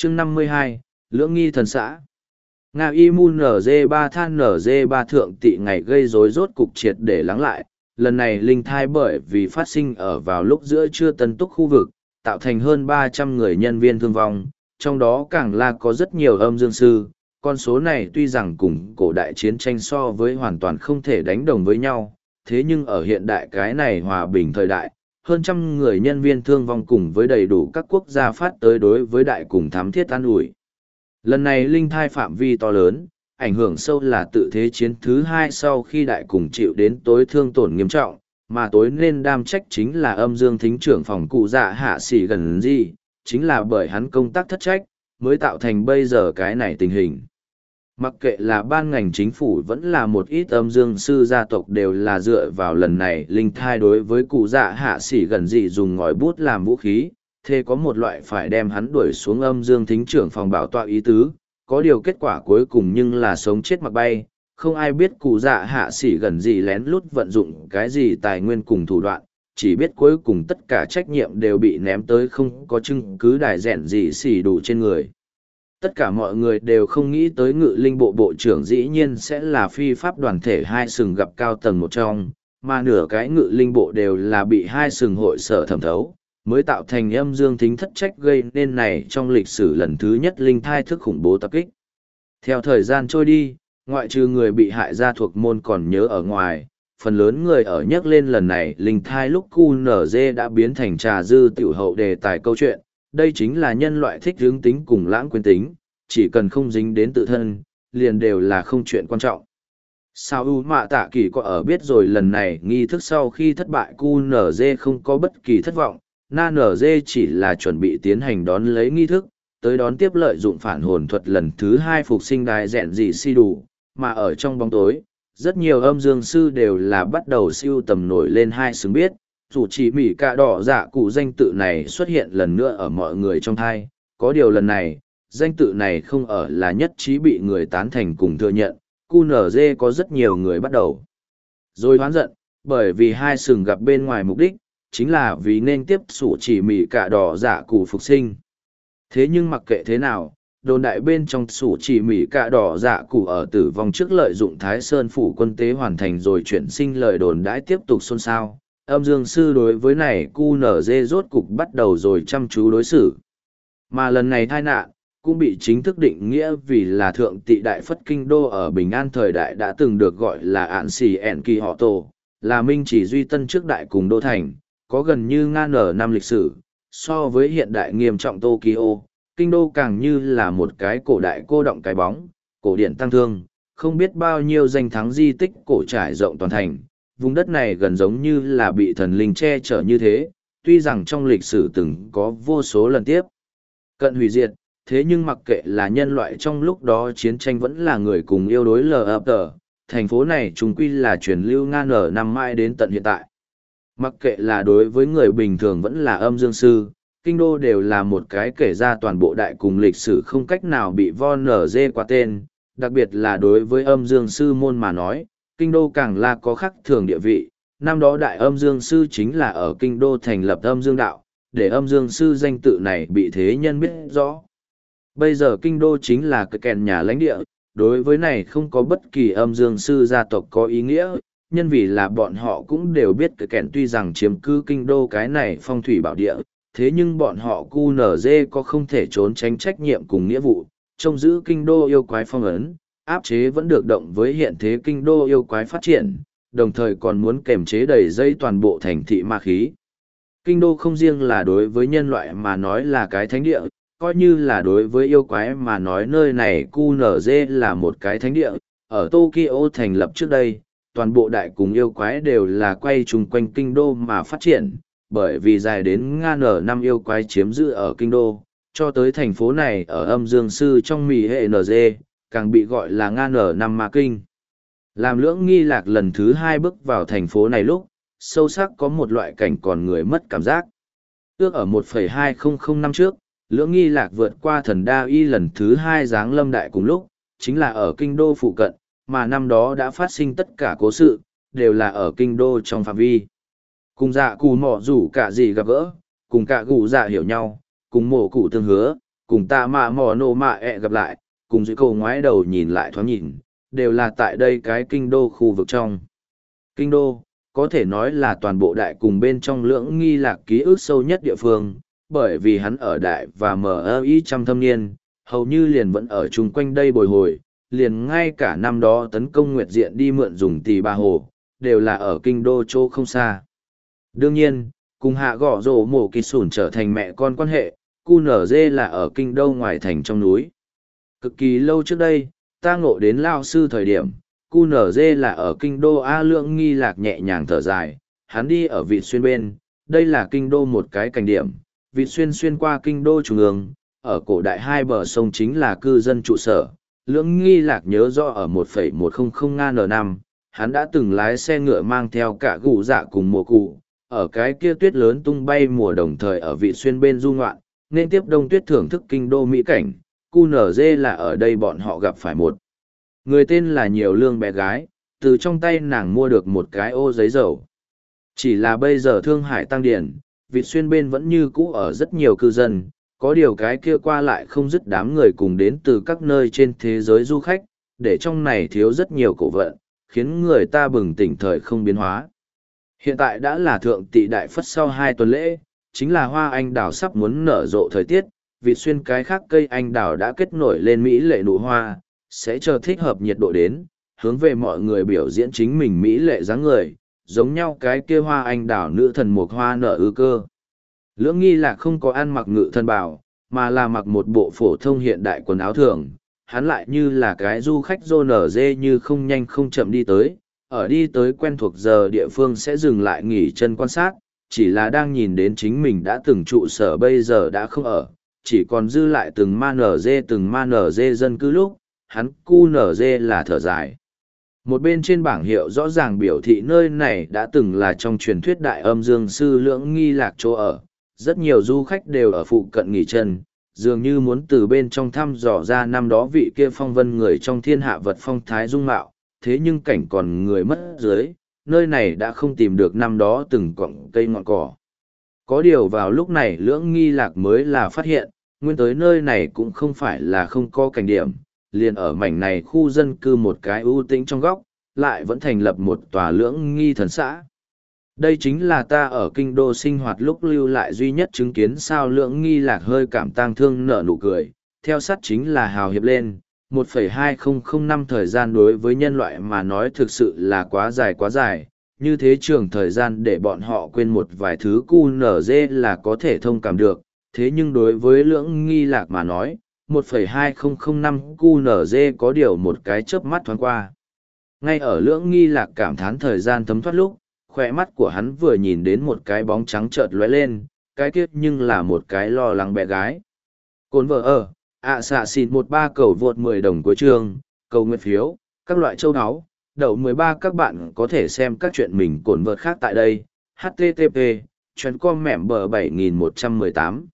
chương 52, Lưỡng nghi thần xã. Nga Imun NG3 than NG3 thượng tị ngày gây rối rốt cục triệt để lắng lại, lần này linh thai bởi vì phát sinh ở vào lúc giữa trưa tân túc khu vực, tạo thành hơn 300 người nhân viên thương vong, trong đó càng là có rất nhiều âm dương sư, con số này tuy rằng cùng cổ đại chiến tranh so với hoàn toàn không thể đánh đồng với nhau, thế nhưng ở hiện đại cái này hòa bình thời đại, hơn trăm người nhân viên thương vong cùng với đầy đủ các quốc gia phát tới đối với đại cùng thám thiết an ủi. Lần này linh thai phạm vi to lớn, ảnh hưởng sâu là tự thế chiến thứ hai sau khi đại cùng chịu đến tối thương tổn nghiêm trọng, mà tối nên đam trách chính là âm dương thính trưởng phòng cụ dạ hạ sĩ gần gì, chính là bởi hắn công tác thất trách, mới tạo thành bây giờ cái này tình hình. Mặc kệ là ban ngành chính phủ vẫn là một ít âm dương sư gia tộc đều là dựa vào lần này linh thai đối với cụ dạ hạ sĩ gần gì dùng ngòi bút làm vũ khí, thế có một loại phải đem hắn đuổi xuống âm dương thính trưởng phòng bảo tọa ý tứ, có điều kết quả cuối cùng nhưng là sống chết mặc bay, không ai biết cụ dạ hạ sĩ gần gì lén lút vận dụng cái gì tài nguyên cùng thủ đoạn, chỉ biết cuối cùng tất cả trách nhiệm đều bị ném tới không có chứng cứ đài rẻn gì xỉ đủ trên người. Tất cả mọi người đều không nghĩ tới ngự linh bộ bộ trưởng dĩ nhiên sẽ là phi pháp đoàn thể hai sừng gặp cao tầng một trong, mà nửa cái ngự linh bộ đều là bị hai sừng hội sở thẩm thấu, mới tạo thành âm dương thính thất trách gây nên này trong lịch sử lần thứ nhất linh thai thức khủng bố tập kích. Theo thời gian trôi đi, ngoại trừ người bị hại gia thuộc môn còn nhớ ở ngoài, phần lớn người ở nhắc lên lần này linh thai lúc QNZ đã biến thành trà dư tiểu hậu đề tài câu chuyện, đây chính là nhân loại thích hướng tính cùng lãng quên tính, chỉ cần không dính đến tự thân, liền đều là không chuyện quan trọng. Sao U Mạ Tạ Kỳ có ở biết rồi lần này nghi thức sau khi thất bại QNZ không có bất kỳ thất vọng, NNZ chỉ là chuẩn bị tiến hành đón lấy nghi thức, tới đón tiếp lợi dụng phản hồn thuật lần thứ hai phục sinh đài rèn dị si đủ, mà ở trong bóng tối, rất nhiều âm dương sư đều là bắt đầu siêu tầm nổi lên hai xứng biết, dù chỉ mỉ cả đỏ dạ cụ danh tự này xuất hiện lần nữa ở mọi người trong thai, có điều lần này, danh tự này không ở là nhất trí bị người tán thành cùng thừa nhận, QNZ có rất nhiều người bắt đầu rồi hoán giận, bởi vì hai sừng gặp bên ngoài mục đích, chính là vì nên tiếp sủ chỉ mỉ cả đỏ dạ cụ phục sinh. Thế nhưng mặc kệ thế nào, đồn đại bên trong sủ chỉ mỉ cả đỏ dạ cụ ở tử vong trước lợi dụng Thái Sơn phủ quân tế hoàn thành rồi chuyển sinh lời đồn đãi tiếp tục xôn xao. Âm dương sư đối với này QNZ rốt cục bắt đầu rồi chăm chú đối xử. Mà lần này tai nạn, cũng bị chính thức định nghĩa vì là thượng tị đại phất kinh đô ở Bình An thời đại đã từng được gọi là ạn xì ẻn kỳ họ tổ, là minh chỉ duy tân trước đại cùng đô thành, có gần như ngang nở năm lịch sử, so với hiện đại nghiêm trọng Tokyo, kinh đô càng như là một cái cổ đại cô động cái bóng, cổ điển tăng thương, không biết bao nhiêu danh thắng di tích cổ trải rộng toàn thành, vùng đất này gần giống như là bị thần linh che chở như thế, tuy rằng trong lịch sử từng có vô số lần tiếp cận hủy diệt, thế nhưng mặc kệ là nhân loại trong lúc đó chiến tranh vẫn là người cùng yêu đối LFT, thành phố này chúng quy là truyền lưu ngang ở năm mãi đến tận hiện tại. Mặc kệ là đối với người bình thường vẫn là âm dương sư, kinh đô đều là một cái kể ra toàn bộ đại cùng lịch sử không cách nào bị von nở dê qua tên, đặc biệt là đối với âm dương sư môn mà nói, kinh đô càng là có khắc thường địa vị. Năm đó đại âm dương sư chính là ở kinh đô thành lập âm dương đạo, để âm dương sư danh tự này bị thế nhân biết rõ. Bây giờ kinh đô chính là cái kèn nhà lãnh địa, đối với này không có bất kỳ âm dương sư gia tộc có ý nghĩa, nhân vì là bọn họ cũng đều biết cái kèn tuy rằng chiếm cứ kinh đô cái này phong thủy bảo địa, thế nhưng bọn họ QNZ có không thể trốn tránh trách nhiệm cùng nghĩa vụ, trông giữ kinh đô yêu quái phong ấn, áp chế vẫn được động với hiện thế kinh đô yêu quái phát triển, đồng thời còn muốn kềm chế đầy dây toàn bộ thành thị ma khí. Kinh đô không riêng là đối với nhân loại mà nói là cái thánh địa, coi như là đối với yêu quái mà nói nơi này QNZ là một cái thánh địa, ở Tokyo thành lập trước đây, toàn bộ đại cùng yêu quái đều là quay chung quanh kinh đô mà phát triển, bởi vì dài đến ngàn ở năm yêu quái chiếm giữ ở kinh đô, cho tới thành phố này ở âm dương sư trong mì hệ NG, càng bị gọi là ngàn ở năm ma kinh. Làm Lưỡng Nghi Lạc lần thứ hai bước vào thành phố này lúc, sâu sắc có một loại cảnh còn người mất cảm giác. Ước ở 1,2005 năm trước, Lưỡng Nghi Lạc vượt qua thần đa y lần thứ hai giáng lâm đại cùng lúc, chính là ở kinh đô phụ cận, mà năm đó đã phát sinh tất cả cố sự, đều là ở kinh đô trong phạm vi. Cùng dạ cù mỏ rủ cả gì gặp gỡ, cùng cả gù dạ hiểu nhau, cùng mổ cụ tương hứa, cùng tạ mạ mò nổ mạ ẹ gặp lại, cùng dưới cầu ngoái đầu nhìn lại thoáng nhìn, đều là tại đây cái kinh đô khu vực trong. Kinh đô, có thể nói là toàn bộ đại cùng bên trong lưỡng nghi lạc ký ức sâu nhất địa phương, bởi vì hắn ở đại và mở ý trăm thâm niên, hầu như liền vẫn ở chung quanh đây bồi hồi, liền ngay cả năm đó tấn công Nguyệt Diện đi mượn dùng Tỳ Bà Hồ, đều là ở kinh đô chỗ không xa. Đương nhiên, cùng hạ gõ rổ mổ kỳ sủn trở thành mẹ con quan hệ, QNZ là ở kinh đô ngoài thành trong núi. Cực kỳ lâu trước đây, ta ngộ đến lao sư thời điểm, QNZ là ở kinh đô A Lượng nghi lạc nhẹ nhàng thở dài, hắn đi ở vị xuyên bên, đây là kinh đô một cái cảnh điểm, vị xuyên xuyên qua kinh đô trung ương, ở cổ đại hai bờ sông chính là cư dân trụ sở. Lưỡng nghi lạc nhớ rõ ở 1,100 ngàn năm, hắn đã từng lái xe ngựa mang theo cả gù dạ cùng mùa cụ, ở cái kia tuyết lớn tung bay mùa đồng thời ở vị xuyên bên du ngoạn, nên tiếp đông tuyết thưởng thức kinh đô mỹ cảnh. QNZ là ở đây bọn họ gặp phải một người tên là Nhiều Lương bé gái, từ trong tay nàng mua được một cái ô giấy dầu. Chỉ là bây giờ Thương Hải tăng điển, vị xuyên bên vẫn như cũ ở rất nhiều cư dân, có điều cái kia qua lại không dứt đám người cùng đến từ các nơi trên thế giới du khách, để trong này thiếu rất nhiều cổ vận, khiến người ta bừng tỉnh thời không biến hóa. Hiện tại đã là thượng tị đại phất sau 2 tuần lễ, chính là hoa anh đào sắp muốn nở rộ thời tiết, vì xuyên cái khác cây anh đào đã kết nổi lên mỹ lệ nụ hoa, sẽ chờ thích hợp nhiệt độ đến, hướng về mọi người biểu diễn chính mình mỹ lệ dáng người, giống nhau cái kia hoa anh đào nữ thần mục hoa nở ư cơ. Lưỡng nghi lạc không có ăn mặc ngự thân bào, mà là mặc một bộ phổ thông hiện đại quần áo thường, hắn lại như là cái du khách rô nở dê như không nhanh không chậm đi tới, ở đi tới quen thuộc giờ địa phương sẽ dừng lại nghỉ chân quan sát, chỉ là đang nhìn đến chính mình đã từng trụ sở bây giờ đã không ở, chỉ còn dư lại từng ma nở dê dân cư lúc, hắn cu nở dê là thở dài. Một bên trên bảng hiệu rõ ràng biểu thị nơi này đã từng là trong truyền thuyết đại âm dương sư lưỡng nghi lạc chỗ ở, rất nhiều du khách đều ở phụ cận nghỉ chân, dường như muốn từ bên trong thăm dò ra năm đó vị kia phong vân người trong thiên hạ vật phong thái dung mạo, thế nhưng cảnh còn người mất dưới, nơi này đã không tìm được năm đó từng cọng cây ngọn cỏ. Có điều vào lúc này lưỡng nghi lạc mới là phát hiện, nguyên tới nơi này cũng không phải là không có cảnh điểm, liền ở mảnh này khu dân cư một cái ưu tĩnh trong góc, lại vẫn thành lập một tòa lưỡng nghi thần xã. Đây chính là ta ở kinh đô sinh hoạt lúc lưu lại duy nhất chứng kiến sao lưỡng nghi lạc hơi cảm tang thương nở nụ cười, theo sát chính là hào hiệp lên. 1,2005 năm thời gian đối với nhân loại mà nói thực sự là quá dài, như thế trường thời gian để bọn họ quên một vài thứ QNZ là có thể thông cảm được, thế nhưng đối với lưỡng nghi lạc mà nói, 1,2005 năm QNZ có điều một cái chớp mắt thoáng qua. Ngay ở lưỡng nghi lạc cảm thán thời gian thấm thoát lúc, khỏe mắt của hắn vừa nhìn đến một cái bóng trắng chợt lóe lên, cái kiếp nhưng là một cái lo lắng bé gái. Cồn vợ ở, xạ xịt 13 cầu vượt 10 đồng cuối chương, cầu nguyện phiếu, các loại châu áo, đậu 13 các bạn có thể xem các chuyện mình cồn vợt khác tại đây, http, chuyến com mẻm bờ 7118.